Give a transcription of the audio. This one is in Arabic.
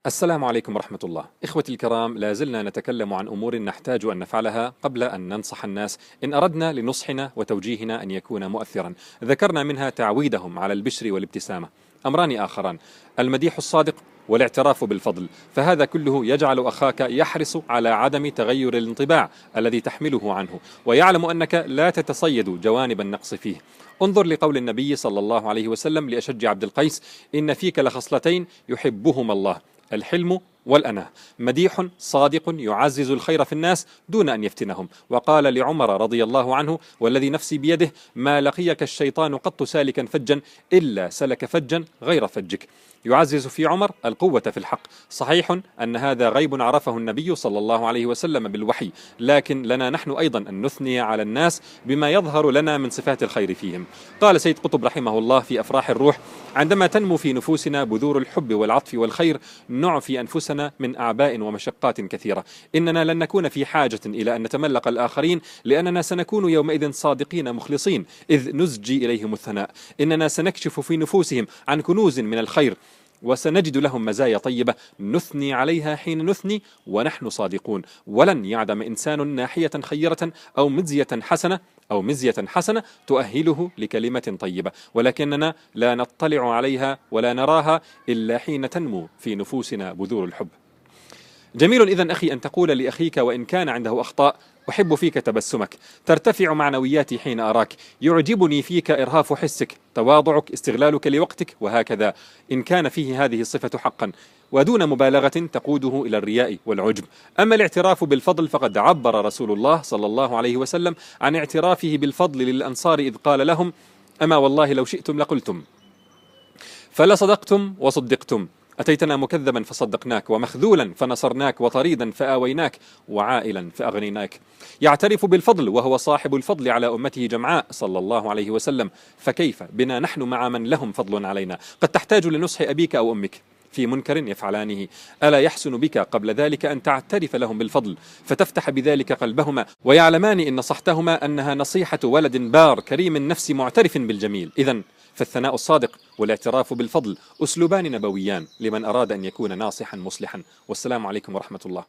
السلام عليكم ورحمة الله. إخوتي الكرام، لا زلنا نتكلم عن أمور نحتاج أن نفعلها قبل أن ننصح الناس إن أردنا لنصحنا وتوجيهنا أن يكون مؤثرا. ذكرنا منها تعويدهم على البشر والابتسامة. أمران آخران: المديح الصادق والاعتراف بالفضل. فهذا كله يجعل أخاك يحرص على عدم تغير الانطباع الذي تحمله عنه، ويعلم أنك لا تتصيد جوانب النقص فيه. انظر لقول النبي صلى الله عليه وسلم لأشج عبد القيس: إن فيك لخصلتين يحبهما الله، الحلم والأناة. مديح صادق يعزز الخير في الناس دون أن يفتنهم. وقال لعمر رضي الله عنه: والذي نفسي بيده ما لقيك الشيطان قط سالكا فجا إلا سلك فجا غير فجك. يعزز في عمر القوة في الحق. صحيح أن هذا غيب عرفه النبي صلى الله عليه وسلم بالوحي، لكن لنا نحن أيضا أن نثني على الناس بما يظهر لنا من صفات الخير فيهم. قال سيد قطب رحمه الله في أفراح الروح: عندما تنمو في نفوسنا بذور الحب والعطف والخير نعفي أنفسنا من أعباء ومشقات كثيرة. إننا لن نكون في حاجة إلى أن نتملق الآخرين، لأننا سنكون يومئذ صادقين مخلصين إذ نزجي إليهم الثناء. إننا سنكشف في نفوسهم عن كنوز من الخير، وسنجد لهم مزايا طيبة نثني عليها حين نثني ونحن صادقون. ولن يعدم إنسان ناحية خيرة أو مزية حسنة تؤهله لكلمة طيبة، ولكننا لا نطلع عليها ولا نراها إلا حين تنمو في نفوسنا بذور الحب. جميل إذن أخي أن تقول لأخيك وإن كان عنده أخطاء: أحب فيك تبسمك، ترتفع معنوياتي حين أراك، يعجبني فيك إرهاف حسك، تواضعك، استغلالك لوقتك، وهكذا. إن كان فيه هذه الصفة حقا، ودون مبالغة تقوده إلى الرياء والعجب. أما الاعتراف بالفضل فقد عبر رسول الله صلى الله عليه وسلم عن اعترافه بالفضل للأنصار إذ قال لهم: أما والله لو شئتم لقلتم، فلصدقتم وصدقتم، أتيتنا مكذبا فصدقناك، ومخذولا فنصرناك، وطريدا فآويناك، وعائلا فأغنيناك. يعترف بالفضل وهو صاحب الفضل على أمته جمعاء صلى الله عليه وسلم، فكيف بنا نحن مع من لهم فضل علينا؟ قد تحتاج لنصح أبيك أو أمك في منكر يفعلانه، ألا يحسن بك قبل ذلك أن تعترف لهم بالفضل فتفتح بذلك قلبهما، ويعلمان إن نصحتهما أنها نصيحة ولد بار كريم النفس معترف بالجميل. إذن فالثناء الصادق والاعتراف بالفضل أسلوبان نبويان لمن أراد أن يكون ناصحا مصلحا. والسلام عليكم ورحمة الله.